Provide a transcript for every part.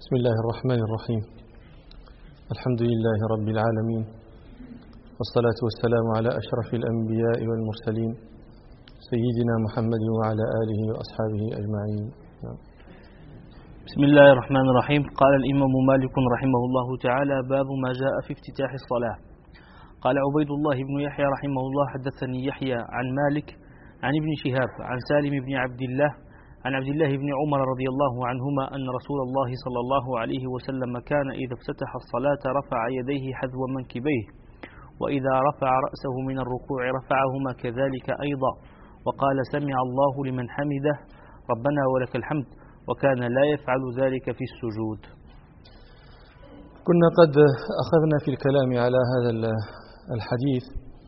بسم الله الرحمن الرحيم. الحمد لله رب العالمين، والصلاة والسلام على أشرف الأنبياء والمرسلين سيدنا محمد وعلى آله وأصحابه أجمعين. بسم الله الرحمن الرحيم. قال الإمام مالك رحمه الله تعالى: باب ما جاء في افتتاح الصلاة. قال عبيد الله بن يحيى رحمه الله: حدثني يحيى عن مالك عن ابن شهاب عن سالم بن عبد الله عن عبد الله بن عمر رضي الله عنهما أن رسول الله صلى الله عليه وسلم كان إذا افتتح الصلاة رفع يديه حذو منكبيه، وإذا رفع رأسه من الركوع رفعهما كذلك أيضا، وقال: سمع الله لمن حمده ربنا ولك الحمد، وكان لا يفعل ذلك في السجود. كنا قد أخذنا في الكلام على هذا الحديث،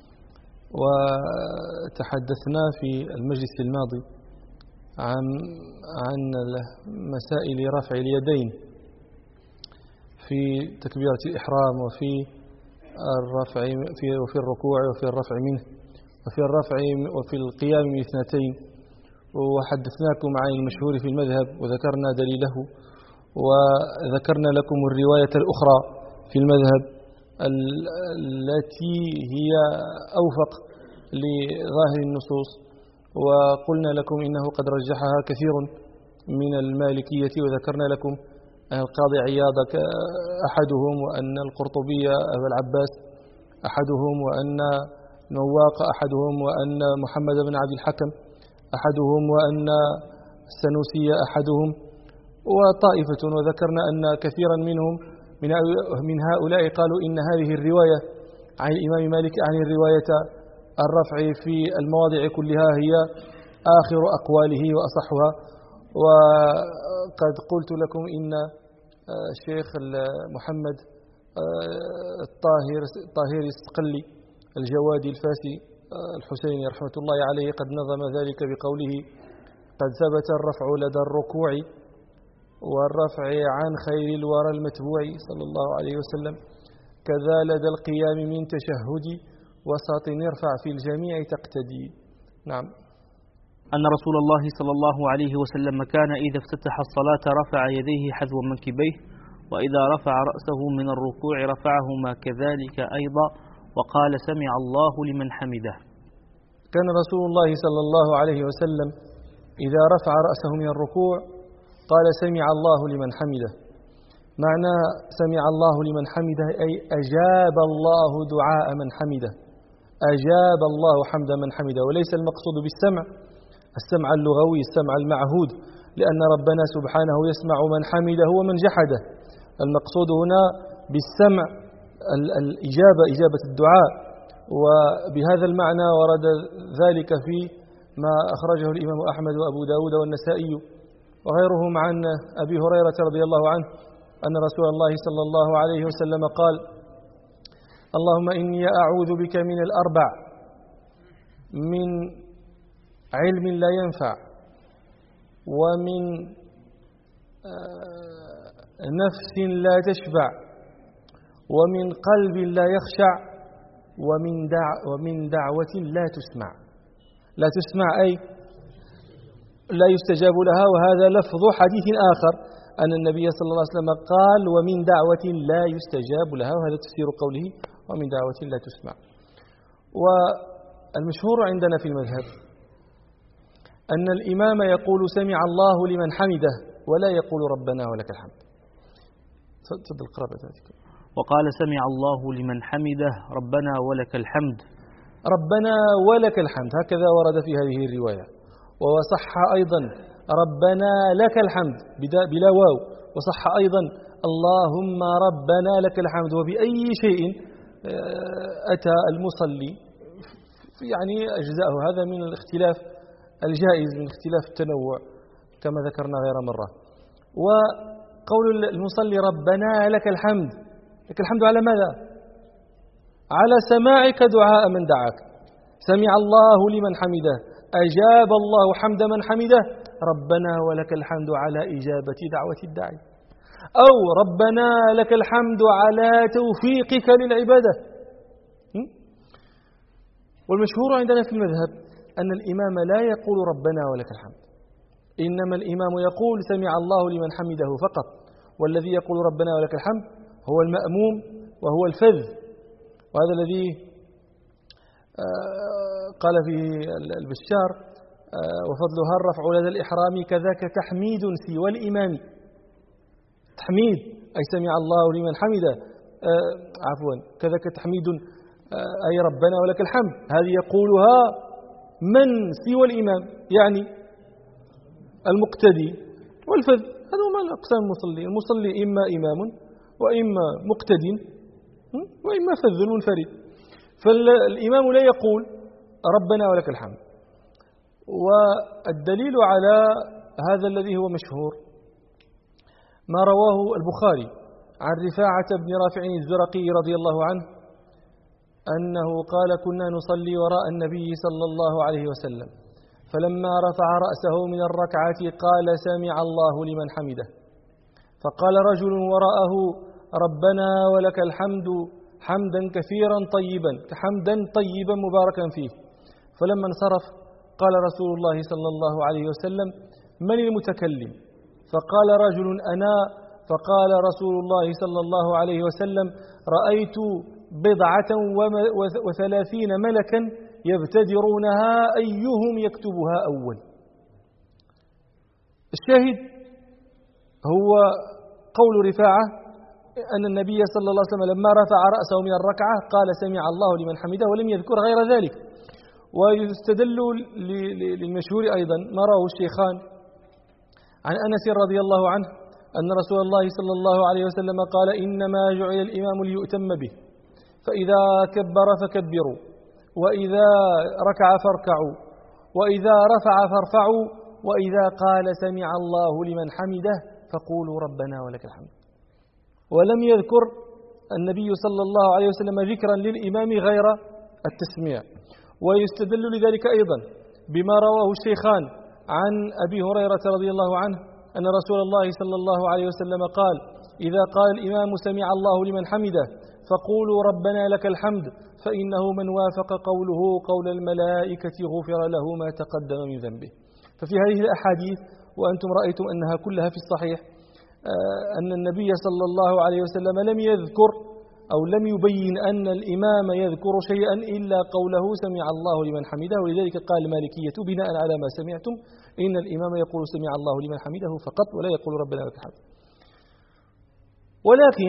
وتحدثنا في المجلس الماضي عن مسائل رفع اليدين في تكبيرة الإحرام، وفي الرفع وفي الركوع، وفي الرفع منه، وفي الرفع وفي القيام من اثنتين. وحدثناكم عن المشهور في المذهب وذكرنا دليله، وذكرنا لكم الرواية الأخرى في المذهب التي هي أوفق لظاهر النصوص، وقلنا لكم إنه قد رجحها كثير من المالكية، وذكرنا لكم القاضي عياض أحدهم، وأن القرطبي أبا العباس أحدهم، وأن نواق أحدهم، وأن محمد بن عبد الحكم أحدهم، وأن السنوسي أحدهم، وطائفة. وذكرنا أن كثيرا منهم من هؤلاء قالوا إن هذه الرواية عن الإمام مالك عن الرواية الرفع في المواضع كلها هي آخر أقواله وأصحها. وقد قلت لكم إن الشيخ محمد الطاهري الصقلي الجوادي الفاسي الحسيني رحمة الله عليه قد نظم ذلك بقوله: قد ثبت الرفع لدى الركوع والرفع عن خير الورى المتبوع صلى الله عليه وسلم، كذا لدى القيام من تشهد وسط ارفع في الجميع تقتدي. نعم. أن رسول الله صلى الله عليه وسلم كان إذا افتتح الصلاة رفع يديه حذو منكبيه، وإذا رفع رأسه من الركوع رفعهما كذلك أيضا، وقال: سمع الله لمن حمده. كان رسول الله صلى الله عليه وسلم إذا رفع رأسه من الركوع قال: سمع الله لمن حمده. معنى سمع الله لمن حمده أي أجاب الله دعاء من حمده، أجاب الله حمد من حمده. وليس المقصود بالسمع السمع اللغوي، السمع المعهود، لأن ربنا سبحانه يسمع من حمده ومن جحده. المقصود هنا بالسمع الإجابة، إجابة الدعاء. وبهذا المعنى ورد ذلك في ما أخرجه الإمام أحمد وأبو داود والنسائي وغيرهم عن أبي هريرة رضي الله عنه أن رسول الله صلى الله عليه وسلم قال: اللهم إني أعوذ بك من الأربع: من علم لا ينفع، ومن نفس لا تشبع، ومن قلب لا يخشع، ومن دعوة لا تسمع. لا تسمع أي لا يستجاب لها. وهذا لفظ حديث آخر أن النبي صلى الله عليه وسلم قال: ومن دعوة لا يستجاب لها، وهذا تفسير قوله ومن دعوة لا تسمع. والمشهور عندنا في المذهب أن الإمام يقول: سمع الله لمن حمده، ولا يقول ربنا ولك الحمد. تفضل قرأ ذلك. وقال: سمع الله لمن حمده ربنا ولك الحمد. ربنا ولك الحمد، هكذا ورد في هذه الرواية. وصح أيضا ربنا لك الحمد بلا واو، وصح أيضا اللهم ربنا لك الحمد. وبأي شيء أتى المصلي يعني أجزاءه، هذا من الاختلاف الجائز، من اختلاف التنوع كما ذكرنا غير مرة. وقول المصلي ربنا لك الحمد، لك الحمد على ماذا؟ على سماعك دعاء من دعاك. سمع الله لمن حمده، أجاب الله حمد من حمده، ربنا ولك الحمد على إجابة دعوة الداعي، أو ربنا لك الحمد على توفيقك للعبادة. والمشهور عندنا في المذهب أن الإمام لا يقول ربنا ولك الحمد، إنما الإمام يقول: سمع الله لمن حمده فقط، والذي يقول ربنا ولك الحمد هو المأموم وهو الفذ، وهذا الذي قال فيه البشار وفضلها الرفع لدى الإحرام كذاك تحميد سوى الإمام. تحميد أي سمع الله لمن حمده، كذاك تحميد أي ربنا ولك الحمد، هذه يقولها من سوى الإمام، يعني المقتدي والفذ. هذا هو أقسام المصلي. المصلي إما إمام وإما مقتد وإما فذ منفرد. فالإمام لا يقول ربنا ولك الحمد. والدليل على هذا الذي هو مشهور ما رواه البخاري عن رفاعة بن رافع الزرقي رضي الله عنه أنه قال كنا نصلي وراء النبي صلى الله عليه وسلم فلما رفع رأسه من الركعة قال سمع الله لمن حمده، فقال رجل وراءه ربنا ولك الحمد حمدا كثيرا طيبا حمدا طيبا مباركا فيه. فلما انصرف قال رسول الله صلى الله عليه وسلم من المتكلم؟ فقال رجل أنا. فقال رسول الله صلى الله عليه وسلم رأيت 37 ملكا يبتدرونها أيهم يكتبها أول. الشاهد هو قول رفاعة أن النبي صلى الله عليه وسلم لما رفع رأسه من الركعة قال سمع الله لمن حمده ولم يذكر غير ذلك. ويستدل للمشهور أيضا ما رواه الشيخان عن أنس رضي الله عنه أن رسول الله صلى الله عليه وسلم قال إنما جعل الإمام ليؤتم به، فإذا كبر فكبروا، وإذا ركع فاركعوا، وإذا رفع فارفعوا، وإذا قال سمع الله لمن حمده فقولوا ربنا ولك الحمد. ولم يذكر النبي صلى الله عليه وسلم ذكرا للإمام غير التسميع. ويستدل لذلك أيضا بما رواه الشيخان عن أبي هريرة رضي الله عنه أن رسول الله صلى الله عليه وسلم قال إذا قال الإمام سمع الله لمن حمده فقولوا ربنا لك الحمد فإنه من وافق قوله قول الملائكة غفر له ما تقدم من ذنبه. ففي هذه الأحاديث وأنتم رأيتم أنها كلها في الصحيح أن النبي صلى الله عليه وسلم لم يذكر أو لم يبين أن الإمام يذكر شيئا إلا قوله سمع الله لمن حمده. ولذلك قال المالكية بناء على ما سمعتم إن الإمام يقول سمع الله لمن حمده فقط ولا يقول ربنا لك الحمد. ولكن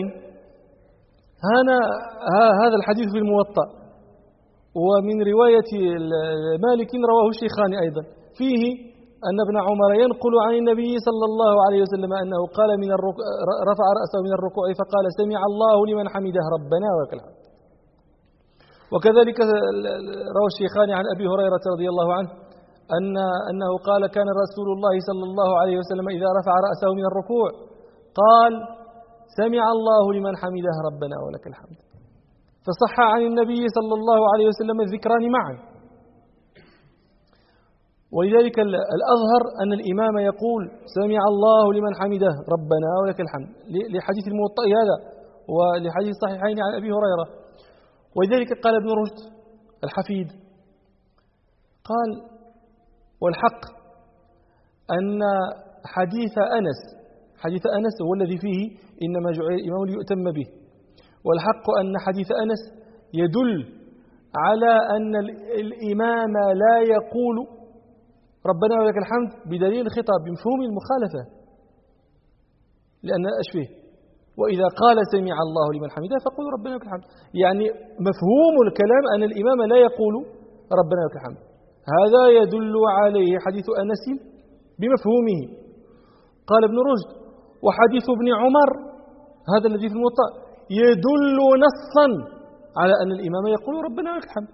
هذا الحديث في الموطأ ومن رواية مالك رواه الشيخان أيضا فيه أن ابن عمر ينقل عن النبي صلى الله عليه وسلم أنه قال رفع رأسه من الركوع فقال سمع الله لمن حمده ربنا ولك الحمد. وكذلك روى الشيخان عن أبي هريرة رضي الله عنه أنه قال كان رسول الله صلى الله عليه وسلم إذا رفع رأسه من الركوع قال سمع الله لمن حمده ربنا ولك الحمد. فصح عن النبي صلى الله عليه وسلم الذكران معا. ولذلك الأظهر أن الإمام يقول سمع الله لمن حمده ربنا ولك الحمد لحديث الموطأ هذا ولحديث الصحيحين عن أبي هريرة. ولذلك قال ابن رشد الحفيد قال والحق أن حديث أنس هو الذي فيه إنما جعل الإمام ليؤتم به. والحق أن حديث أنس يدل على أن الإمام لا يقول ربنا ولك الحمد بدليل الخطاب بمفهوم المخالفة لأن أشبه وإذا قال سمع الله لمن حمده فقولوا ربنا لك الحمد. يعني مفهوم الكلام أن الإمام لا يقول ربنا لك الحمد. هذا يدل عليه حديث أنس بمفهومه. قال ابن رشد وحديث ابن عمر هذا الذي في الموطأ يدل نصا على أن الإمام يقول ربنا لك الحمد.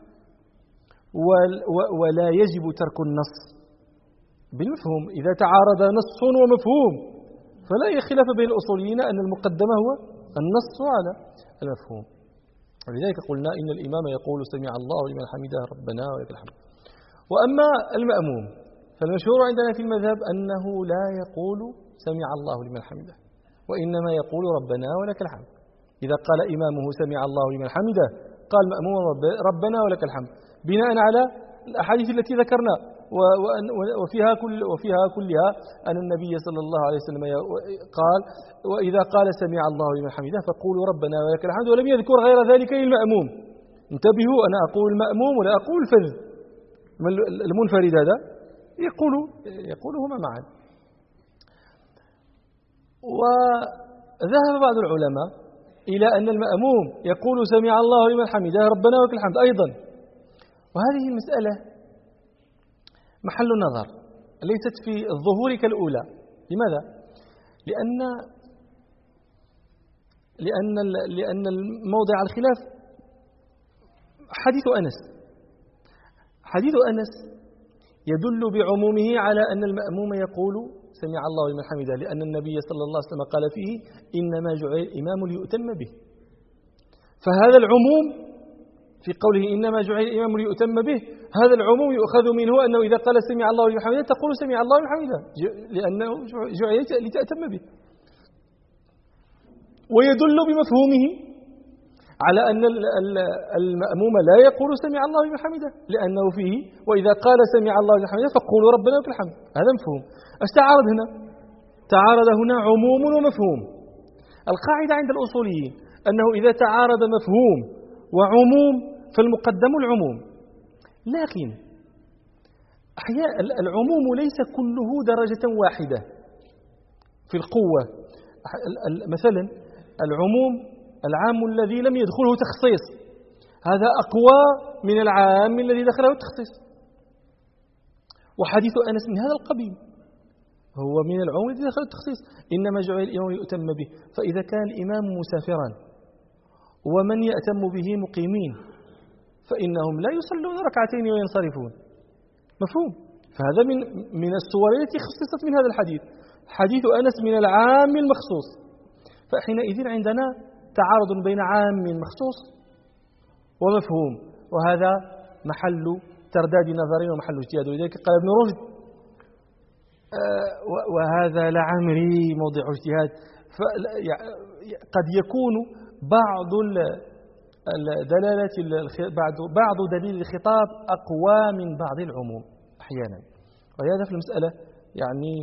ولا يجب ترك النص بالمفهوم. إذا تعارض نص ومفهوم فلا خلاف بين الأصوليين أن المقدم هو النص على المفهوم. ولذلك قلنا إن الإمام يقول سمع الله لمن حمده ربنا ولك الحمد. وأما المأموم فالمشهور عندنا في المذهب أنه لا يقول سمع الله لمن حمده وإنما يقول ربنا ولك الحمد. إذا قال إمامه سمع الله لمن حمده قال مأموم ربنا ولك الحمد بناء على الأحاديث التي ذكرنا وفيها كلها أن النبي صلى الله عليه وسلم قال وإذا قال سمع الله لمن حمده فقولوا ربنا ولك الحمد، ولم يذكر غير ذلك للمأموم. انتبهوا، أنا أقول المأموم ولا أقول الفذ. المنفرد هذا يقولهما معا. وذهب بعض العلماء إلى أن المأموم يقول سمع الله لمن حمده ربنا ولك الحمد أيضا، وهذه المسألة محل نظر ليست في الظهور كالأولى. لماذا؟ لأن الموضع الخلاف حديث أنس يدل بعمومه على أن المأموم يقول سمع الله لمن حمده، لأن النبي صلى الله عليه وسلم قال فيه إنما جعل الإمام ليؤتم به. فهذا العموم في قوله إنما جعل الإمام ليؤتم به، هذا العموم يؤخذ منه أنه إذا قال سمع الله لمن حمده تقول سمع الله لمن حمده، لأنه جعل لتأتم به. ويدل بمفهومه على أن المأموم لا يقول سمع الله لمن حمده، لأنه فيه وإذا قال سمع الله لمن حمده فقولوا ربنا ولك الحمد. هذا مفهوم. ايش تعارض هنا؟ تعارض هنا عموم ومفهوم. القاعدة عند الأصوليين أنه إذا تعارض مفهوم وعموم فالمقدم العموم، لكن أحيانا العموم ليس كله درجة واحدة في القوة. مثلا العموم العام الذي لم يدخله تخصيص هذا أقوى من العام الذي دخله التخصيص، وحديث أنس من هذا القبيل هو من العموم الذي دخله التخصيص، إنما جعل الإمام يؤتم به. فإذا كان الإمام مسافرا ومن يأتم به مقيمين فإنهم لا يصلون ركعتين وينصرفون، مفهوم؟ فهذا من الصور التي خصصت من هذا الحديث. حديث أنس من العام المخصوص، فحينئذ عندنا تعارض بين عام مخصوص ومفهوم، وهذا محل ترداد نظر ومحل اجتهاد. ولذلك قال ابن رشد وهذا لعمري موضع اجتهاد، قد يكون بعض بعض دليل الخطاب أقوى من بعض العموم أحيانا، وهذا في المسألة يعني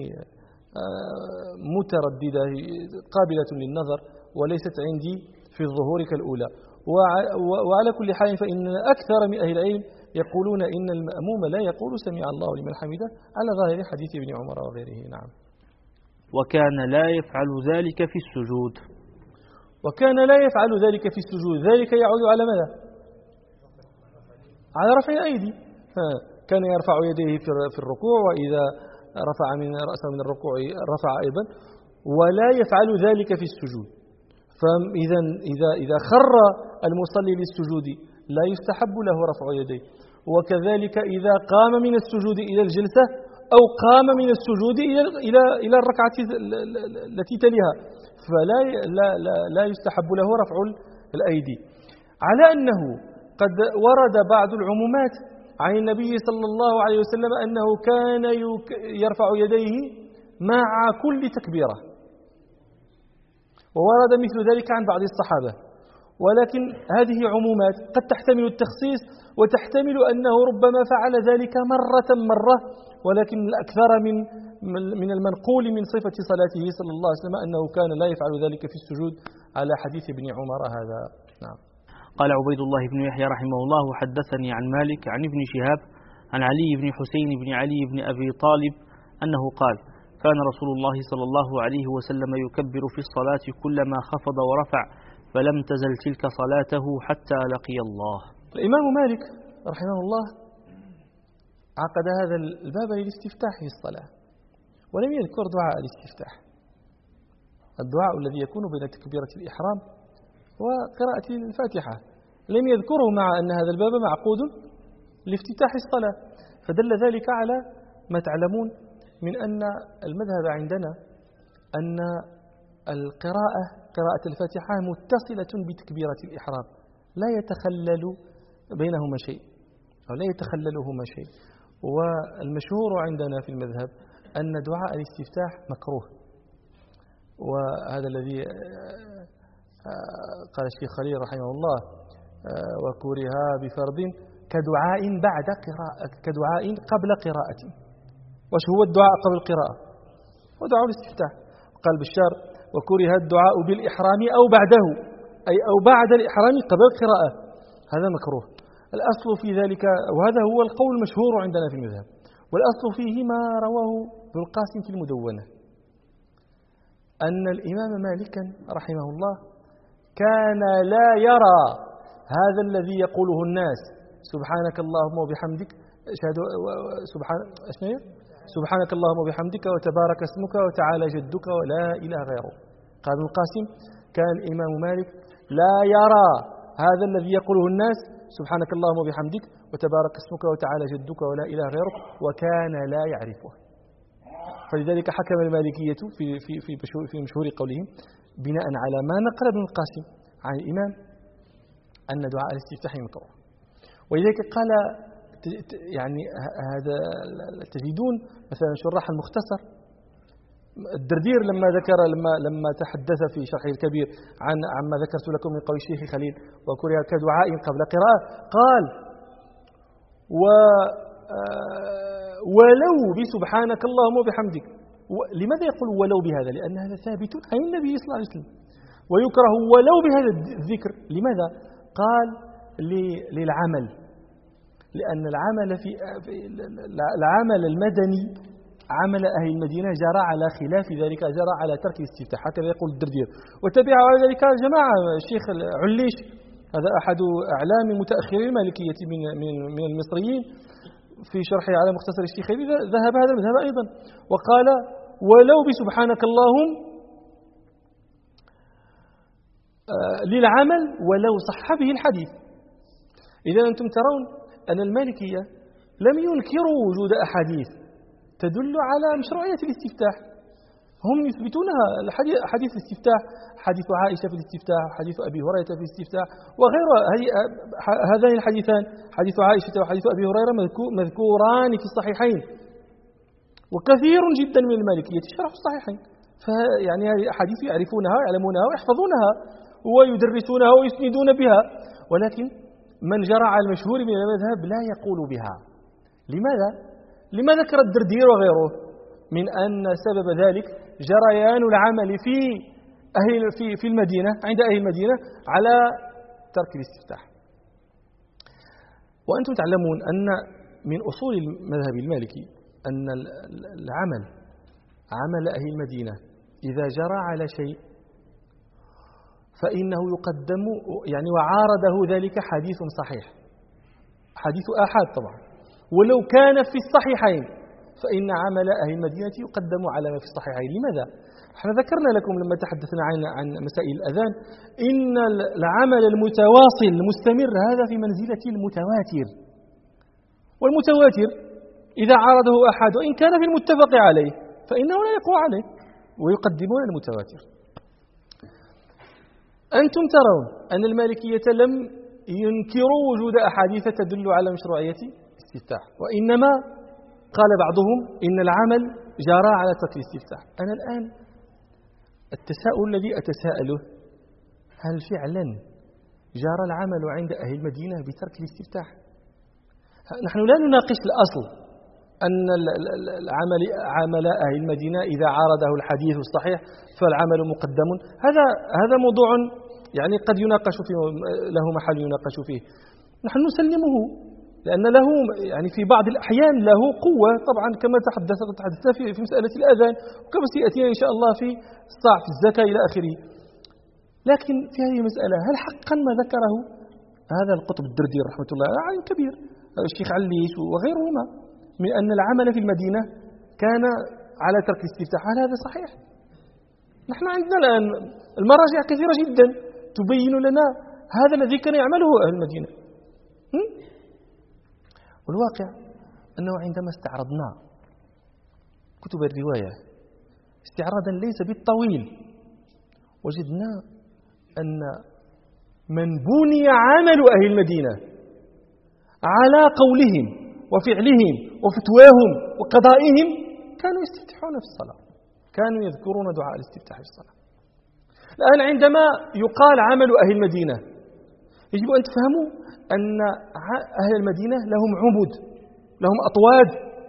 مترددة قابلة للنظر وليست عندي في الظهور كالأولى. وعلى كل حال فإن أكثر من أهل العلم يقولون إن المأموم لا يقول سمع الله لمن حمده على ظاهر حديث ابن عمر وغيره. نعم. وكان لا يفعل ذلك في السجود. وكان لا يفعل ذلك في السجود، ذلك يعود على ماذا؟ على رفع الأيدي. كان يرفع يديه في الركوع، وإذا رفع من رأسه من الركوع رفع أيضا، ولا يفعل ذلك في السجود. فإذا خر المصلي للسجود لا يستحب له رفع يديه، وكذلك إذا قام من السجود إلى الجلسة أو قام من السجود إلى الركعة التي تليها فلا لا يستحب له رفع الأيدي. على أنه قد ورد بعض العمومات عن النبي صلى الله عليه وسلم أنه كان يرفع يديه مع كل تكبيرة، وورد مثل ذلك عن بعض الصحابة، ولكن هذه عمومات قد تحتمل التخصيص وتحتمل أنه ربما فعل ذلك مرة، ولكن الأكثر من المنقول من صفة صلاته صلى الله عليه وسلم أنه كان لا يفعل ذلك في السجود على حديث ابن عمر هذا. نعم. قال عبيد الله بن يحيى رحمه الله حدثني عن مالك عن ابن شهاب عن علي بن حسين بن علي بن أبي طالب أنه قال كان رسول الله صلى الله عليه وسلم يكبر في الصلاة كلما خفض ورفع فلم تزل تلك صلاته حتى لقي الله. الإمام مالك رحمه الله عقد هذا الباب للاستفتاح في الصلاة، ولم يذكر دعاء الاستفتاح، الدعاء الذي يكون بين تكبيرة الإحرام وقراءة الفاتحة، لم يذكره مع أن هذا الباب معقود لافتتاح الصلاة. فدل ذلك على ما تعلمون من أن المذهب عندنا أن قراءة الفاتحة متصلة بتكبيرة الإحرام، لا يتخلل بينهما شيء أو لا يتخللهما شيء. والمشهور عندنا في المذهب أن دعاء الاستفتاح مكروه، وهذا الذي قال الشيخ خليل رحمه الله وكره بفرض كدعاء بعد قراءة، كدعاء قبل قراءة. وش هو الدعاء قبل القراءة؟ هو دعاء الاستفتاح. قال بشار: وكره الدعاء بالإحرام أو بعده، أي أو بعد الإحرام قبل القراءة، هذا مكروه. الأصل في ذلك، وهذا هو القول المشهور عندنا في المذهب، والأصل فيه ما رواه ابن القاسم في المدونة، أن الإمام مالكا رحمه الله كان لا يرى هذا الذي يقوله الناس: سبحانك اللهم وبحمدك، سبحانك اللهم وبحمدك وتبارك اسمك وتعالى جدك ولا إله غيره. قال ابن القاسم: كان الإمام مالك لا يرى هذا الذي يقوله الناس: سبحانك اللهم وبحمدك وتبارك اسمك وتعالى جدك ولا إله غيرك، وكان لا يعرفه. فلذلك حكم المالكية في مشهور قولهم بناء على ما نقل ابن القاسم عن الإمام أن دعاء الاستفتاح مكروه. ولذلك قال يعني هذا تجدون مثلا شراح المختصر الدردير لما تحدث في شرحه الكبير عما ذكرت لكم من قول الشيخ خليل: وكره كدعاء قبل قراءة، قال: ولو بسبحانك اللهم وبحمدك. لماذا يقول ولو بهذا؟ لأن هذا ثابت عن النبي صلى الله عليه وسلم، ويكره ولو بهذا الذكر. لماذا؟ قال: للعمل، لأن العمل المدني، عمل أهل المدينة جرى على خلاف ذلك، جرى على ترك الاستفتاح، هكذا يقول الدردير. وتبعه على ذلك جماعة: الشيخ عليش، هذا أحد أعلام متأخري المالكية من المصريين، في شرحه على مختصر الشيخ ذهب هذا المذهب أيضا، وقال: ولو بسبحانك اللهم للعمل ولو صح به الحديث. إذا أنتم ترون أن المالكية لم ينكروا وجود أحاديث تدل على مشروعية الاستفتاح، هم يثبتونها. حديث الاستفتاح، حديث عائشة في الاستفتاح، حديث أبي هريرة في الاستفتاح وغيرها. هذين الحديثان، حديث عائشة وحديث أبي هريرة، مذكوران في الصحيحين، وكثير جدا من المالكية شرحوا الصحيحين. فيعني هذه الأحاديث يعرفونها ويعلمونها ويحفظونها ويدرسونها ويسندون بها، ولكن من جرى على المشهور من المذهب لا يقول بها. لماذا؟ لما ذكر الدردير وغيره؟ من أن سبب ذلك جريان العمل في المدينة، عند أهل المدينة، على ترك الاستفتاح. وأنتم تعلمون أن من أصول المذهب المالكي أن العمل، عمل أهل المدينة، إذا جرى على شيء فإنه يقدم، يعني وعارضه ذلك حديث صحيح، حديث آحاد طبعا، ولو كان في الصحيحين فإن عمل أهل المدينة يقدم على ما في الصحيحين. لماذا؟ احنا ذكرنا لكم لما تحدثنا عن مسائل الأذان إن العمل المتواصل المستمر هذا في منزلة المتواتر، والمتواتر إذا عارضه أحد وإن كان في المتفق عليه فإنه لا يقوى عليه، ويقدمون المتواتر. أنتم ترون أن المالكية لم ينكروا وجود أحاديث تدل على مشروعية الاستفتاح، وإنما قال بعضهم إن العمل جرى على ترك الاستفتاح. أنا الآن التساؤل الذي أتساءله: هل فعلا جرى العمل عند أهل المدينة بترك الاستفتاح؟ نحن لا نناقش الأصل أن عمل أهل المدينة إذا عارضه الحديث الصحيح فالعمل مقدم. هذا موضوع يعني قد يناقش فيه، له محل يناقش فيه. نحن نسلمه لأن له يعني في بعض الأحيان له قوة، طبعا كما تحدثنا في مسألة الأذان، وكما سيأتينا إن شاء الله في الصاع في الزكاة إلى آخره. لكن في هذه المسألة هل حقا ما ذكره هذا القطب الدردير رحمة الله عليه كبير، الشيخ عليش وغيرهما، من أن العمل في المدينة كان على ترك الاستفتاح، هل هذا صحيح؟ نحن عندنا الآن المراجع كثيرة جدا تبين لنا هذا الذي كان يعمله أهل المدينة. والواقع أنه عندما استعرضنا كتب الرواية استعراضا ليس بالطويل، وجدنا أن من بني عمل أهل المدينة على قولهم وفعلهم وفتواهم وقضائهم كانوا يستفتحون في الصلاة، كانوا يذكرون دعاء الاستفتاح في الصلاة. الآن عندما يقال عمل أهل المدينة يجب أن تفهموا أن أهل المدينة لهم عمود، لهم أطواد.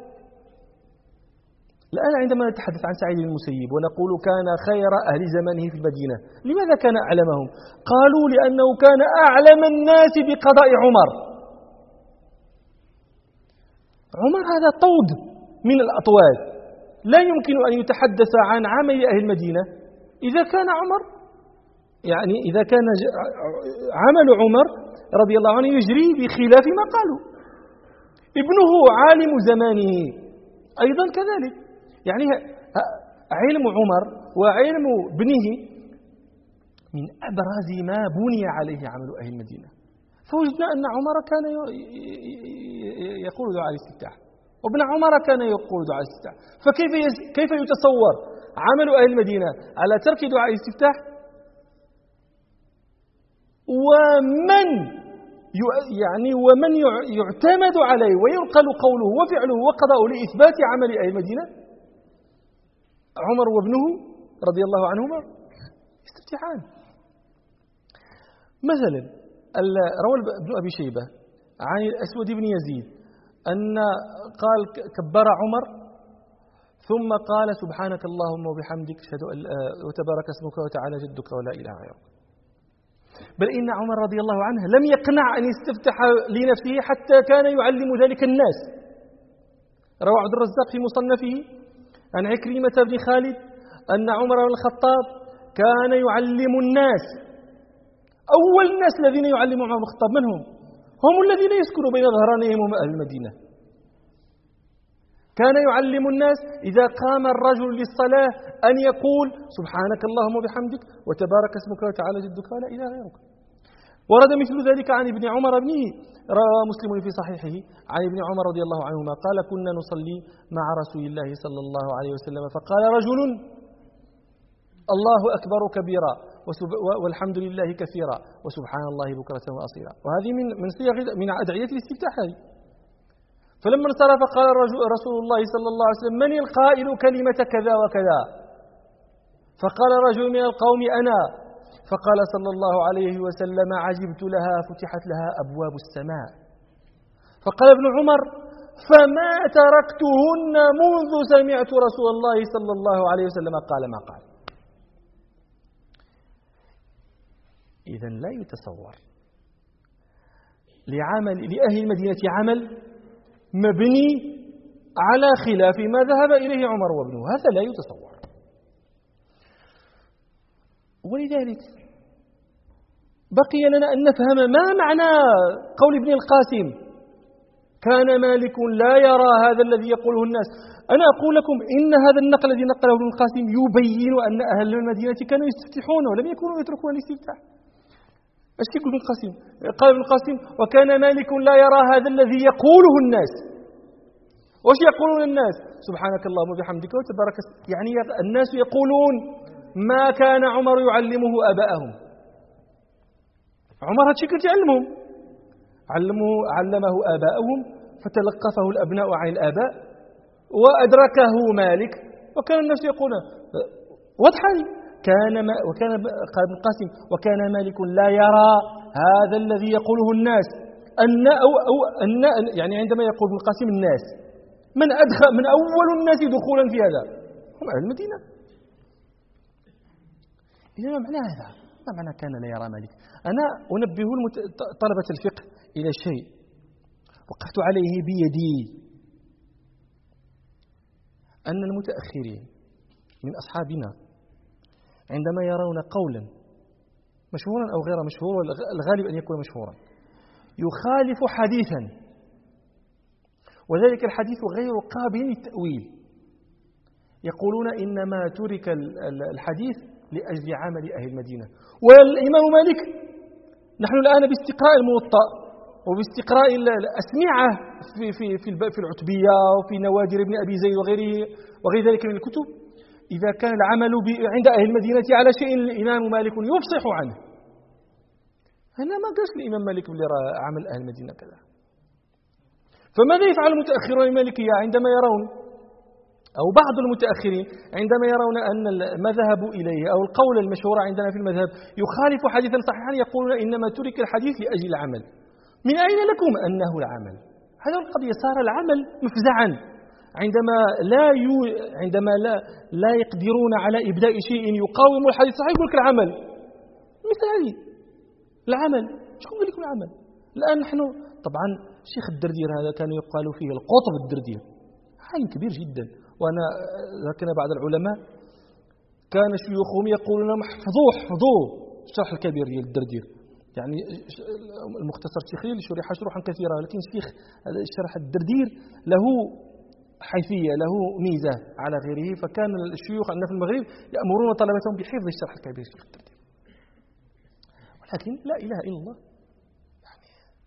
الآن عندما نتحدث عن سعيد بن المسيب ونقول كان خير أهل زمانه في المدينة، لماذا كان أعلمهم؟ قالوا لأنه كان أعلم الناس بقضاء عمر. عمر هذا طود من الأطواد، لا يمكن أن يتحدث عن عمل أهل المدينة إذا كان عمر، يعني إذا كان عمل عمر رضي الله عنه يجري بخلاف ما قالوا. ابنه عالم زمانه أيضا كذلك، يعني علم عمر وعلم ابنه من أبرز ما بني عليه عمل أهل المدينة. فوجدنا أن عمر كان يقول دعاء الاستفتاح، وابن عمر كان يقول دعاء الاستفتاح، فكيف يتصور عمل أهل المدينة على ترك دعاء الاستفتاح ومن يعتمد عليه وينقل قوله وفعله وقضاؤه لإثبات عمل أهل المدينة عمر وابنه رضي الله عنهما يستفتحان. مثلا روى ابن أبي شيبة عن الأسود بن يزيد أن قال كبر عمر ثم قال سبحانك اللهم وبحمدك أشهد أن وتبارك اسمك وتعالى جدك ولا إله غيرك. بل إن عمر رضي الله عنه لم يقنع أن يستفتح لنفسه حتى كان يعلم ذلك الناس. روى عبد الرزاق في مصنفه عن عكرمة بن خالد أن عمر بن الخطاب كان يعلم الناس. أول الناس الذين يعلمون عمر بن الخطاب من هم الذين يسكنوا بين ظهرانيهم هم أهل المدينة. كان يعلم الناس إذا قام الرجل للصلاة أن يقول سبحانك اللهم وبحمدك وتبارك اسمك وتعالى جدك ولا إله غيرك. ورد مثل ذلك عن ابن عمر ابنه، روى مسلم في صحيحه عن ابن عمر رضي الله عنهما قال كنا نصلي مع رسول الله صلى الله عليه وسلم فقال رجل الله أكبر كبيرا والحمد لله كثيرا وسبحان الله بكرة وأصيلا. وهذه من أدعية الاستفتاح هذه. فلما انصرف قال رسول الله صلى الله عليه وسلم من القائل كلمة كذا وكذا؟ فقال رجل من القوم أنا. فقال صلى الله عليه وسلم عجبت لها فتحت لها أبواب السماء. فقال ابن عمر فما تركتهن منذ سمعت رسول الله صلى الله عليه وسلم قال ما قال. إذن لا يتصور لأهل المدينة عمل مبني على خلاف ما ذهب إليه عمر وابنه، هذا لا يتصور. ولذلك بقي لنا أن نفهم ما معنى قول ابن القاسم كان مالك لا يرى هذا الذي يقوله الناس. أنا أقول لكم إن هذا النقل الذي نقله ابن القاسم يبين أن أهل المدينة كانوا يستفتحون ولم يكونوا يتركون الاستفتاح. ايش يقول ابن القاسم؟ قال ابن القاسم وكان مالك لا يرى هذا الذي يقوله الناس. وش يقولون الناس؟ سبحانك اللهم وبحمدك وتبارك يعني الناس يقولون ما كان عمر يعلمه آباءهم. عمر هذا شكل يعلمهم، علمه آباءهم فتلقفه الأبناء عن الآباء وأدركه مالك وكان الناس يقولون واضحة. وكان قال ابن القاسم وكان مالك لا يرى هذا الذي يقوله الناس أن يعني عندما يقول ابن القاسم الناس من أول الناس دخولا في هذا هم أهل المدينة. إذا ما معنى هذا؟ ما معنى كان لا يرى مالك؟ أنا أنبه طلبة الفقه إلى شيء وقفت عليه بيدي، أن المتأخرين من أصحابنا عندما يرون قولا مشهورا أو غير مشهور، الغالب أن يكون مشهورا، يخالف حديثا وذلك الحديث غير قابل للتأويل، يقولون إنما ترك الحديث لأجل عمل أهل المدينة. والإمام مالك نحن الآن باستقراء الموطأ وباستقراء الأسمعة في العتبية وفي نوادر ابن أبي زيد وغير ذلك من الكتب، إذا كان العمل عند أهل المدينة على شيء الإمام مالك يفصح عنه. أنا ما قلت الإمام مالك اللي رأى عمل أهل المدينة كذا. فماذا يفعل المتأخرون المالكية عندما يرون أو بعض المتأخرين عندما يرون أن ما ذهبوا إليه أو القول المشهور عندنا في المذهب يخالف حديثا صحيحا يقولون إنما ترك الحديث لأجل العمل. من أين لكم أنه العمل؟ هذا القضية صار العمل مفزعا عندما لا يقدرون على إبداء شيء يقاوم الحديث الصحيح يقول لك العمل. مثل هذه العمل، شكون قال لكم العمل؟ الآن نحن طبعا الشيخ الدردير هذا كان يقال فيه القطب الدردير، عالم كبير جدا، وأنا ذكرنا بعض العلماء كان شيوخهم يقولون لهم احفظوه الشرح الكبير ديال الدردير، يعني المختصر الشيخي شرح شروحا كثيرة، لكن الشيخ الشرح الدردير له حيثية، له ميزة على غيره، فكان الشيوخ عندنا في المغرب يأمرون طلبتهم بحفظ الشرح الكبير الشيخ الدردير. ولكن لا إله إلا الله، يعني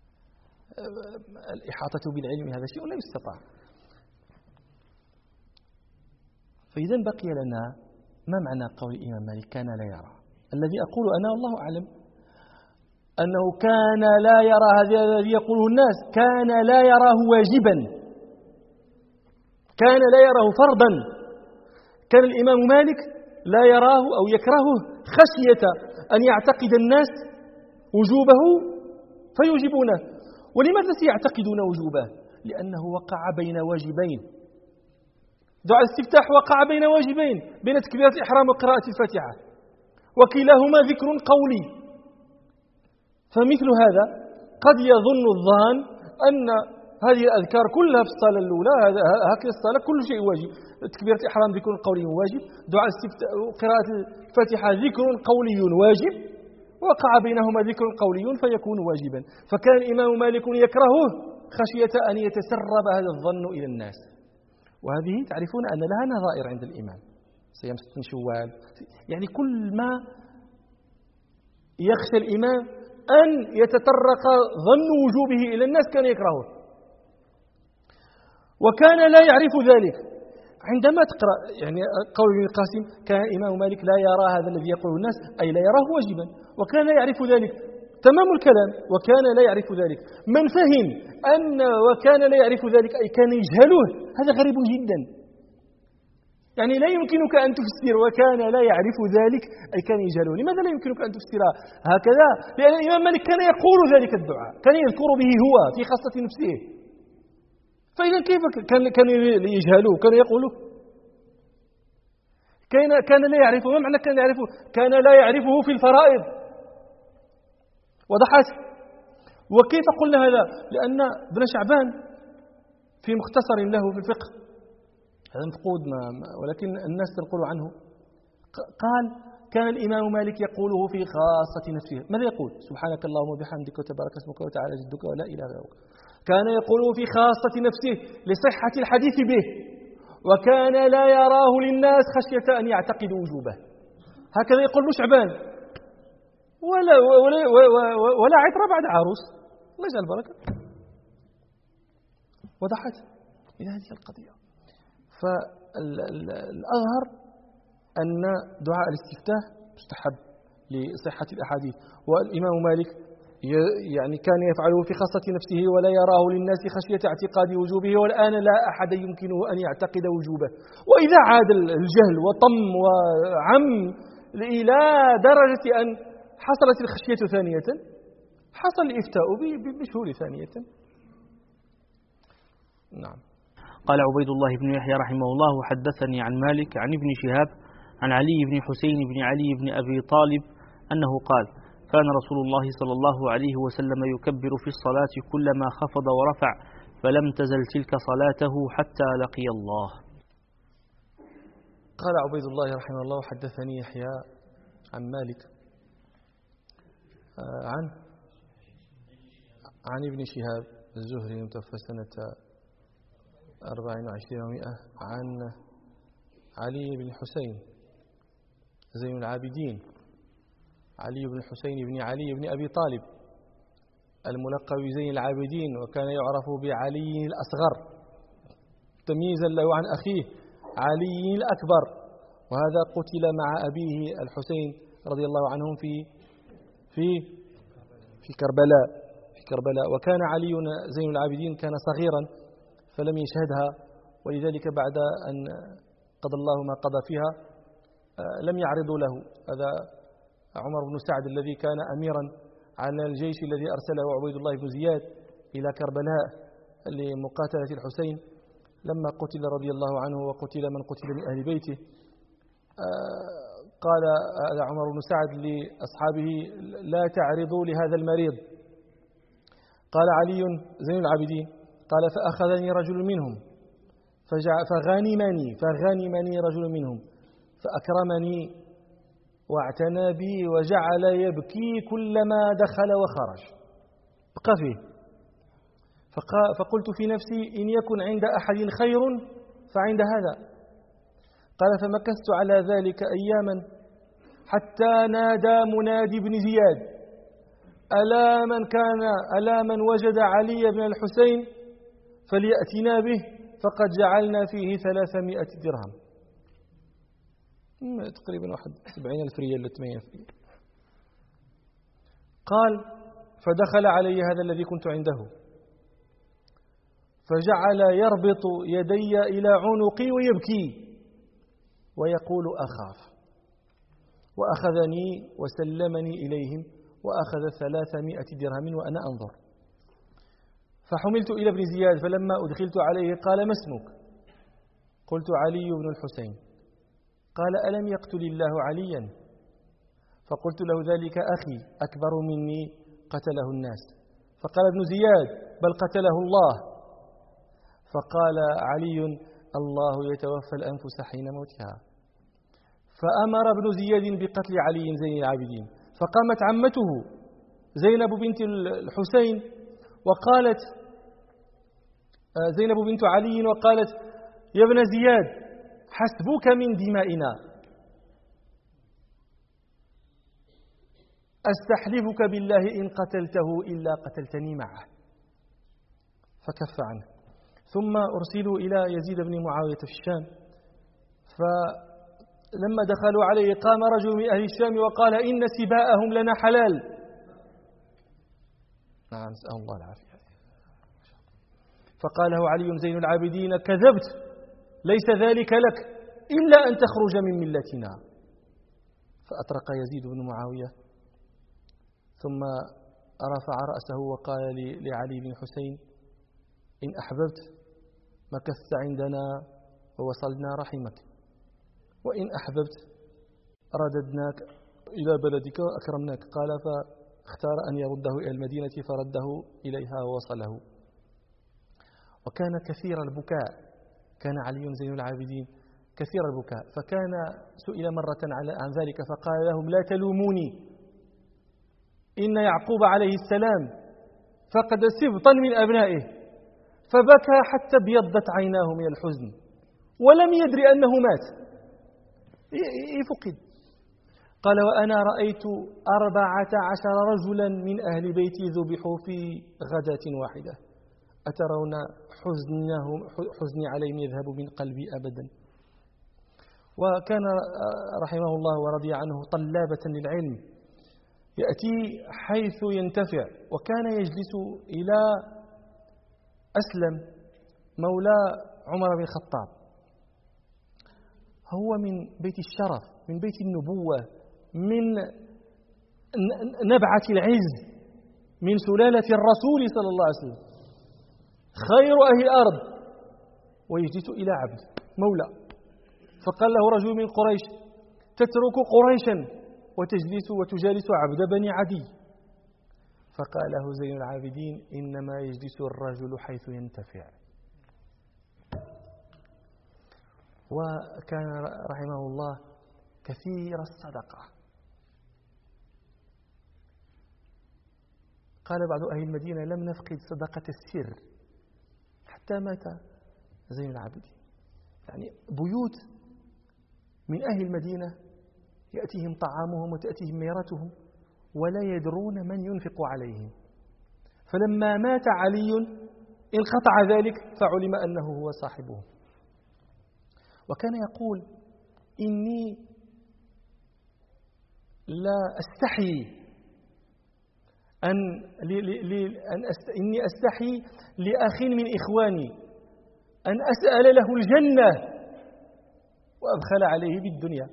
الإحاطة بالعلم هذا شيء لا يستطاع. فإذا بقي لنا ما معنى قول الإمام مالك كان لا يرى؟ الذي أقول أنا والله أعلم أنه كان لا يرى، هذا الذي يقوله الناس كان لا يراه واجبا، كان لا يراه فرضا. كان الإمام مالك لا يراه أو يكرهه خشية أن يعتقد الناس وجوبه فيوجبونه. ولماذا سيعتقدون وجوبه؟ لأنه وقع بين واجبين. دعاء الاستفتاح وقع بين واجبين، بين تكبيرة الإحرام وقراءة الفاتحة، وكلاهما ذكر قولي. فمثل هذا قد يظن الظان أن هذه الأذكار كلها في الصلاة الأولى، هكذا الصلاة كل شيء واجب، تكبيرة الإحرام ذكر قولي واجب، دعاء الاستفتاح وقراءة الفاتحة ذكر قولي واجب، وقع بينهما ذكر قولي فيكون واجبا. فكان الإمام مالك يكرهه خشية أن يتسرب هذا الظن إلى الناس. وهذه تعرفون أن لها نظائر عند الإمام، صيام 6 شوال، يعني كل ما يخشى الإمام أن يتطرق ظن وجوبه إلى الناس كان يكرهه، وكان لا يعرف ذلك. عندما تقرأ يعني قول ابن القاسم كان الإمام مالك لا يرى هذا الذي يقوله الناس، أي لا يراه واجبا، وكان لا يعرف ذلك. تمام الكلام، وكان لا يعرف ذلك. من فهم أن وكان لا يعرف ذلك أي كان يجهله، هذا غريب جدا. يعني لا يمكنك أن تفسر وكان لا يعرف ذلك أي كان يجهله. لماذا لا يمكنك أن تفسرها هكذا؟ لأن الإمام مالك كان يقول ذلك الدعاء، كان يذكر به هو في خاصة نفسه. فإذا كيف كان يجهله؟ كان يقوله كان لا يعرفه. ما معنى كان يعرفه؟ كان لا يعرفه في الفرائض. وضحت. وكيف قلنا هذا؟ لأن ابن شعبان في مختصر له في الفقه، هذا مفقود ولكن الناس تنقل عنه، قال كان الإمام مالك يقوله في خاصة نفسه. ماذا يقول؟ سبحانك اللهم وبحمدك وتبارك اسمك وتعالى جدك ولا إله غيرك. كان يقوله في خاصة نفسه لصحة الحديث به، وكان لا يراه للناس خشية أن يعتقدوا وجوبه. هكذا يقول ابن شعبان. ولا عطر بعد عروس، الله يجعل البركة. وضحت إلى هذه القضية. فالأظهر أن دعاء الاستفتاح مستحب لصحة الأحاديث، والإمام مالك يعني كان يفعله في خاصة نفسه ولا يراه للناس خشية اعتقاد وجوبه، والآن لا أحد يمكنه أن يعتقد وجوبه. وإذا عاد الجهل وطم وعم إلى درجة أن حصلت الخشية ثانية، حصل الإفتاء بشهور ثانية. نعم. قال عبيد الله بن يحيى رحمه الله: حدثني عن مالك عن ابن شهاب عن علي بن حسين بن علي بن أبي طالب أنه قال: كان رسول الله صلى الله عليه وسلم يكبر في الصلاة كلما خفض ورفع، فلم تزل تلك صلاته حتى لقي الله. قال عبيد الله رحمه الله: حدثني يحيى عن مالك عن ابن شهاب الزهري المتوفى سنة 24 و100 عن علي بن حسين زين العابدين، علي بن حسين بن علي بن أبي طالب الملقب بزين العابدين، وكان يعرف بعلي الأصغر تمييزا له عن أخيه علي الأكبر، وهذا قتل مع أبيه الحسين رضي الله عنهم في كربلاء. وكان علي زين العابدين كان صغيرا فلم يشهدها، ولذلك بعد أن قضى الله ما قضى فيها لم يعرضوا له. هذا عمر بن سعد الذي كان أميرا على الجيش الذي أرسله عبيد الله بن زياد إلى كربلاء لمقاتلة الحسين، لما قتل رضي الله عنه وقتل من قتل من أهل بيته، قال عمر بن سعد لأصحابه: لا تعرضوا لهذا المريض. قال علي زين العابدين: قال فأخذني رجل منهم فغنمني رجل منهم فأكرمني واعتنى بي وجعل يبكي كلما دخل وخرج، بقى فيه. فقلت في نفسي: إن يكن عند أحد خير فعند هذا. قال فمكثت على ذلك أياما حتى نادى منادي بن زياد: ألا من وجد علي بن الحسين فليأتنا به فقد جعلنا فيه 300 درهم، تقريبا 70,000 ريال ولا 80,000 ريال. قال فدخل علي هذا الذي كنت عنده فجعل يربط يدي إلى عنقي ويبكي ويقول: أخاف. وأخذني وسلمني إليهم وأخذ 300 درهم وأنا أنظر. فحملت إلى ابن زياد، فلما أدخلت عليه قال: ما اسمك؟ قلت: علي بن الحسين. قال: ألم يقتل الله عليا؟ فقلت له: ذلك أخي أكبر مني قتله الناس. فقال ابن زياد: بل قتله الله. فقال علي: الله يتوفى الأنفس حين موتها. فأمر ابن زياد بقتل علي زين العابدين، فقامت عمته زينب بنت الحسين وقالت زينب بنت علي وقالت: يا ابن زياد حسبك من دمائنا، أستحلفك بالله إن قتلته إلا قتلتني معه. فكف عنه. ثم أرسلوا إلى يزيد بن معاوية في الشام، فلما دخلوا عليه قام رجل من أهل الشام وقال: إن سباءهم لنا حلال. نعم، نسأل الله العافية. فقال له علي زين العابدين: كذبت، ليس ذلك لك إلا أن تخرج من ملتنا. فأطرق يزيد بن معاوية ثم رفع رأسه وقال لعلي بن حسين: إن أحببت مكثت عندنا ووصلنا رحمك، وإن أحببت رددناك إلى بلدك وأكرمناك. قال فاختار أن يرده إلى المدينة فرده إليها ووصله. وكان كثير البكاء، كان علي زين العابدين كثير البكاء، فكان سئل مرة عن ذلك فقال لهم: لا تلوموني، إن يعقوب عليه السلام فقد سبطا من أبنائه فبكى حتى ابيضت عيناه من الحزن ولم يدري أنه مات، فقد. قال: وأنا رأيت 14 رجلا من أهل بيتي ذبحوا في غداة واحدة، أترون حزني عليهم يذهب من قلبي أبدا. وكان رحمه الله ورضي عنه طلابة للعلم، يأتي حيث ينتفع. وكان يجلس إلى أسلم مولى عمر بن الخطاب، هو من بيت الشرف، من بيت النبوة، من نبعة العز، من سلالة الرسول صلى الله عليه وسلم، خير أهل الأرض، ويجلس إلى عبد مولى. فقال له رجل من قريش: تترك قريشا وتجالس عبد بني عدي. فقال له زين العابدين: إنما يجلس الرجل حيث ينتفع. وكان رحمه الله كثير الصدقة. قال بعض أهل المدينة: لم نفقد صدقة السر حتى مات زين العابدين. يعني بيوت من أهل المدينة يأتيهم طعامهم وتأتيهم ميرتهم ولا يدرون من ينفق عليهم. فلما مات علي انقطع ذلك فعلم أنه هو صاحبه. وكان يقول: إني لا أستحي إني أستحي لأخ من إخواني أن أسأل له الجنة وأبخل عليه بالدنيا.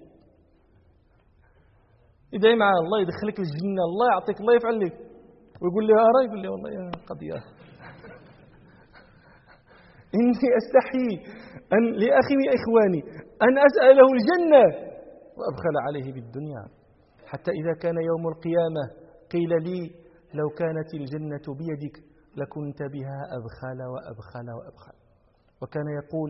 يدعي مع الله يدخلك الجنة، الله يعطيك، الله يفعل لك، ويقول لي أرى، يقول لي والله يا قضية إني أستحي أن لأخي إخواني أن أسأله الجنة وأبخل عليه بالدنيا. حتى إذا كان يوم القيامة قيل لي لو كانت الجنة بيدك لكنت بها أبخل وأبخل وأبخل. وكان يقول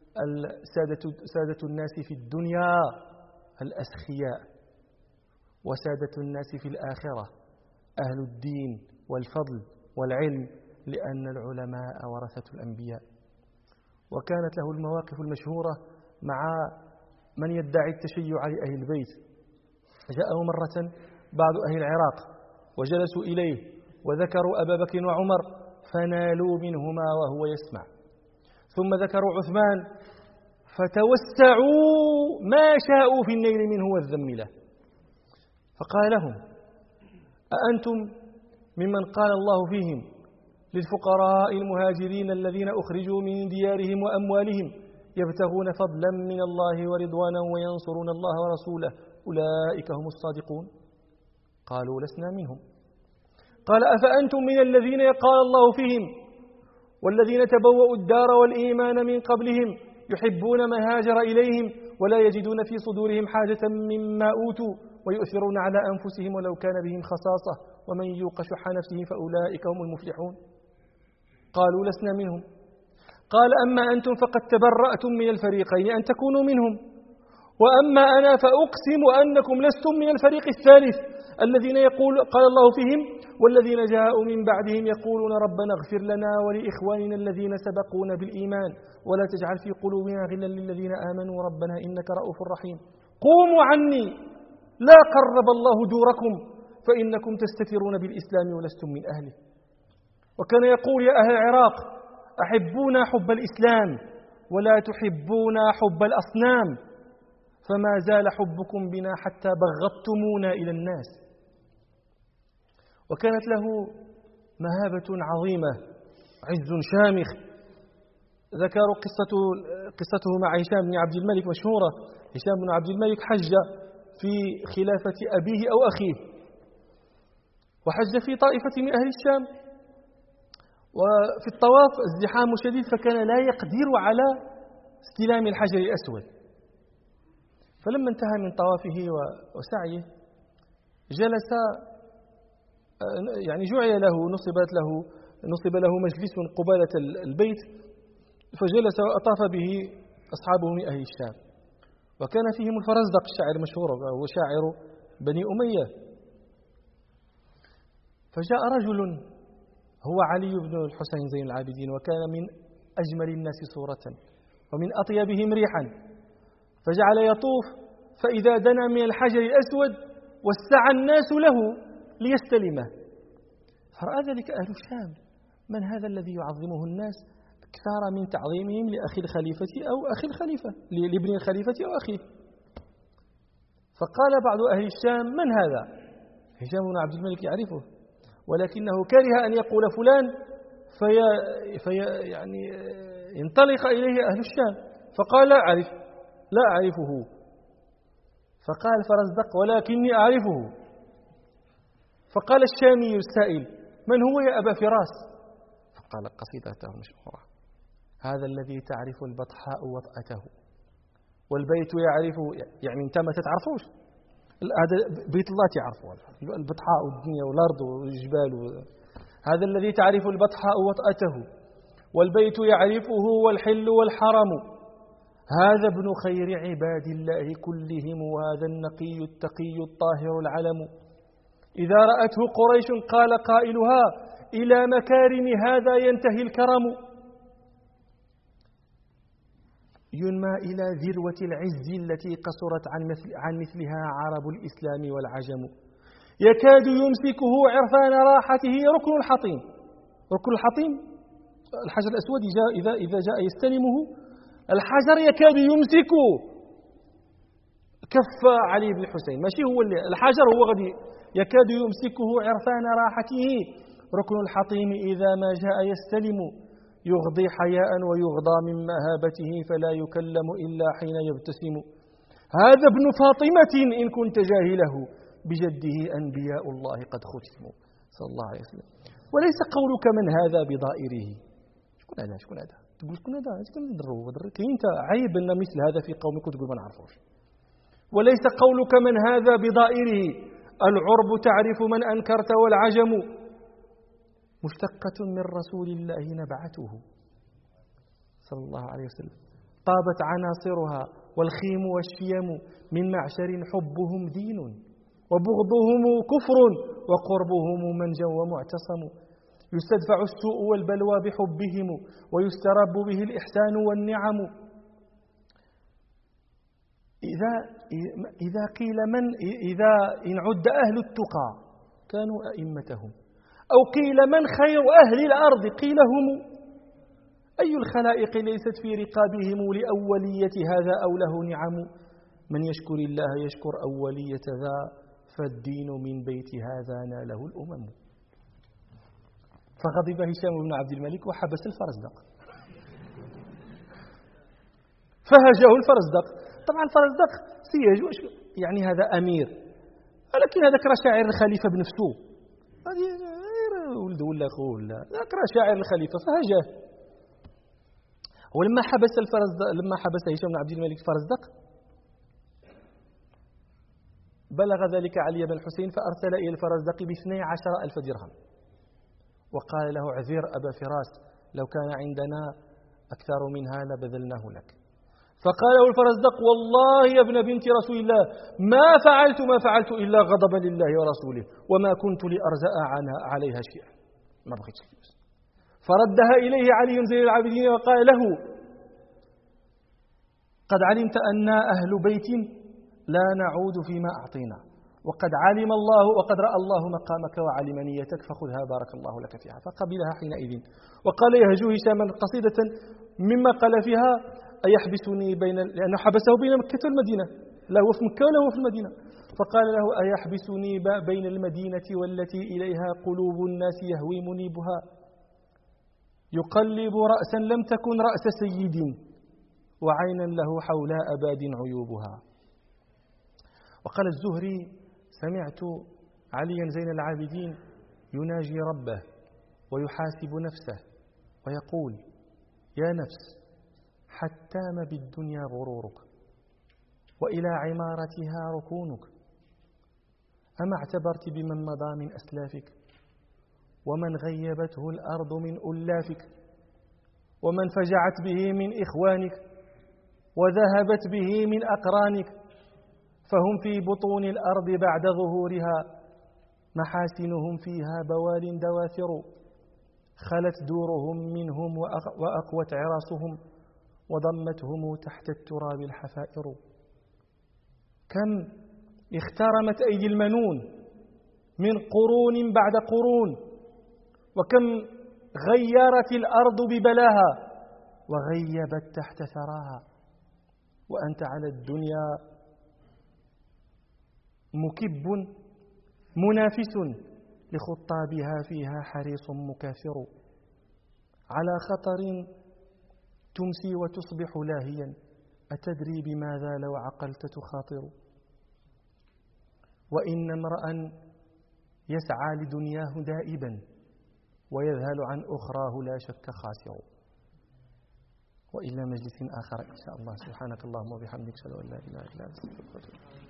سادة الناس في الدنيا الأسخياء، وسادة الناس في الآخرة أهل الدين والفضل والعلم، لأن العلماء ورثة الأنبياء. وكانت له المواقف المشهورة مع من يدعي التشيع لأهل البيت. جاءه مرة بعض أهل العراق وجلسوا إليه وذكروا أبا بكر وعمر فنالوا منهما وهو يسمع، ثم ذكروا عثمان فتوسعوا ما شاءوا في النيل منه والذم له. فقال لهم: أأنتم ممن قال الله فيهم للفقراء المهاجرين الذين أخرجوا من ديارهم وأموالهم يبتغون فضلا من الله ورضوانا وينصرون الله ورسوله أولئك هم الصادقون؟ قالوا: لسنا منهم. قال: أفأنتم من الذين قال الله فيهم والذين تبوأوا الدار والإيمان من قبلهم يحبون من هاجر إليهم ولا يجدون في صدورهم حاجة مما أوتوا ويؤثرون على أنفسهم ولو كان بهم خصاصة ومن يوق شح نفسه فأولئك هم المفلحون؟ قالوا: لسنا منهم. قال: أما أنتم فقد تبرأتم من الفريقين أن تكونوا منهم، وأما أنا فأقسم أنكم لستم من الفريق الثالث الذين قال الله فيهم والذين جاءوا من بعدهم يقولون ربنا اغفر لنا ولإخواننا الذين سبقونا بالإيمان ولا تجعل في قلوبنا غلا للذين آمنوا ربنا إنك رؤوف رحيم. قوموا عني لا قرب الله دوركم فإنكم تستترون بالإسلام ولستم من أهله. وكان يقول: يا أهل العراق أحبونا حب الإسلام ولا تحبونا حب الأصنام، فما زال حبكم بنا حتى بغضتمونا إلى الناس. وكانت له مهابة عظيمة، عز شامخ. ذكروا قصته مع هشام بن عبد الملك مشهورة. هشام بن عبد الملك حج في خلافة أبيه أو أخيه، وحج في طائفة من أهل الشام، وفي الطواف ازدحام شديد فكان لا يقدر على استلام الحجر الأسود. فلما انتهى من طوافه وسعيه جلس، يعني جعل له نصب له مجلس قبالة البيت، فجلس وأطاف به أصحابه من أهل الشام، وكان فيهم الفرزدق الشاعر المشهور وهو شاعر بني أمية. فجاء رجل هو علي بن الحسين زين العابدين، وكان من أجمل الناس صورة ومن أطيبهم ريحا، فجعل يطوف، فإذا دنا من الحجر الأسود واستعى الناس له ليستلمه، فرأى ذلك أهل الشام: من هذا الذي يعظمه الناس أكثر من تعظيمهم لأخي الخليفة أو أخي الخليفة، لابن الخليفة أو أخيه؟ فقال بعض أهل الشام: من هذا؟ هشام بن عبد الملك يعرفه، ولكنه كره أن يقول فلان يعني ينطلق إليه أهل الشام، فقال: لا أعرفه. فقال فرزدق: ولكني أعرفه. فقال الشامي السائل: من هو يا أبا فراس؟ فقال قصيدته مشهورة: هذا الذي تعرف البطحاء وطأته والبيت يعرفه، يعني انت ما تتعرفوش، هذا بيت الله تعرفه، البطحاء والدنيا والأرض والجبال هذا الذي تعرف البطحاء وطأته والبيت يعرفه والحل والحرم، هذا ابن خير عباد الله كلهم، وهذا النقي التقي الطاهر العلم. إذا رأته قريش قال قائلها: إلى مكارم هذا ينتهي الكرم. ينمى إلى ذروة العز التي قصرت عن مثلها عرب الإسلام والعجم، يكاد يمسكه عرفان راحته ركن الحطيم. ركن الحطيم الحجر الأسود إذا جاء يستلمه الحجر يكاد يمسكه كف علي بن الحسين، ماشي هو الحجر، هو غادي يكاد يمسكه عرفان راحته ركن الحطيم إذا ما جاء يستلم، يغضي حياء ويغضى من مهابته فلا يكلم إلا حين يبتسم. هذا ابن فاطمة إن كنت جاهله بجده أنبياء الله قد ختموا صلى الله عليه وسلم. وليس قولك من هذا بضائره. شكون هذا تقول شكون هذا كاين انت عيب ان مثل هذا في قومك وتقول ما نعرفوش. وليس قولك من هذا بضائره. العرب تعرف من أنكرت والعجم مشتقة من رسول الله نبعته صلى الله عليه وسلم. طابت عناصرها والخيم والشيم من معشر حبهم دين وبغضهم كفر وقربهم منجا ومعتصم. يستدفع السوء والبلوى بحبهم ويسترب به الإحسان والنعم. إذا قيل إذا إن عد أهل التقى كانوا أئمتهم أو قيل من خير أهل الأرض قيل هم. أي الخلائق ليست في رقابهم لأولية هذا أو له نعم. من يشكر الله يشكر أولية ذا فالدين من بيت هذا ناله الأمم. فغضب هشام بن عبد الملك وحبس الفرزدق فهجه الفرزدق. طبعا الفرزدق سيهجو يعني هذا أمير ولكن هذاك راه شاعر الخليفة بنفسه. هذه ولد ولا أخوه ولا ذاك راه شاعر الخليفة فهجاه. ولما حبس الفرزدق لما حبس هشام بن عبد الملك الفرزدق بلغ ذلك علي بن الحسين فأرسل إلى الفرزدق ب12,000 درهم وقال له اعذر أبا فراس لو كان عندنا أكثر منها لبذلناه لك. فقال له الفرزدق والله يا ابن بنت رسول الله ما فعلت إلا غضبا لله ورسوله وما كنت لأرزأ عنها عليها شيئا ما بغيتش فلوس. فردها إليه علي زين العابدين وقال له قد علمت أن أهل بيت لا نعود فيما أعطينا وقد علم الله وقد رأى الله مقامك وعلم نيتك فخذها بارك الله لك فيها. فقبلها حينئذ. وقال يهجو هشاما قصيدة مما قال فيها أيحبسني لأنه حبسه بين مكة والمدينة لا هو في مكة ولا هو في المدينة. فقال له أيحبسني بين المدينة والتي إليها قلوب الناس يهوي منيبها يقلب رأسا لم تكن رأس سيد وعينا له حولاء باد عيوبها. وقال الزهري سمعت عليا زين العابدين يناجي ربه ويحاسب نفسه ويقول يا نفس حتام بالدنيا غرورك وإلى عمارتها ركونك أما اعتبرت بمن مضى من أسلافك ومن غيبته الأرض من ألافك ومن فجعت به من إخوانك وذهبت به من أقرانك فهم في بطون الأرض بعد ظهورها محاسنهم فيها بوال دواثر خلت دورهم منهم وأقوت عراصهم وضمتهم تحت التراب الحفائر. كم اخترمت أيدي المنون من قرون بعد قرون وكم غيرت الأرض ببلاها وغيبت تحت ثراها وأنت على الدنيا مكب منافس لخطابها فيها حريص مكاثر على خطر تمسي وتصبح لاهيا أتدري بماذا لو عقلت تخاطر وإن امرأ يسعى لدنياه دائبا ويذهل عن أخراه لا شك خاسر. وإلى مجلس آخر إن شاء الله. سبحانك اللهم وبحمدك أشهد أن لا إله إلا أنت أستغفرك.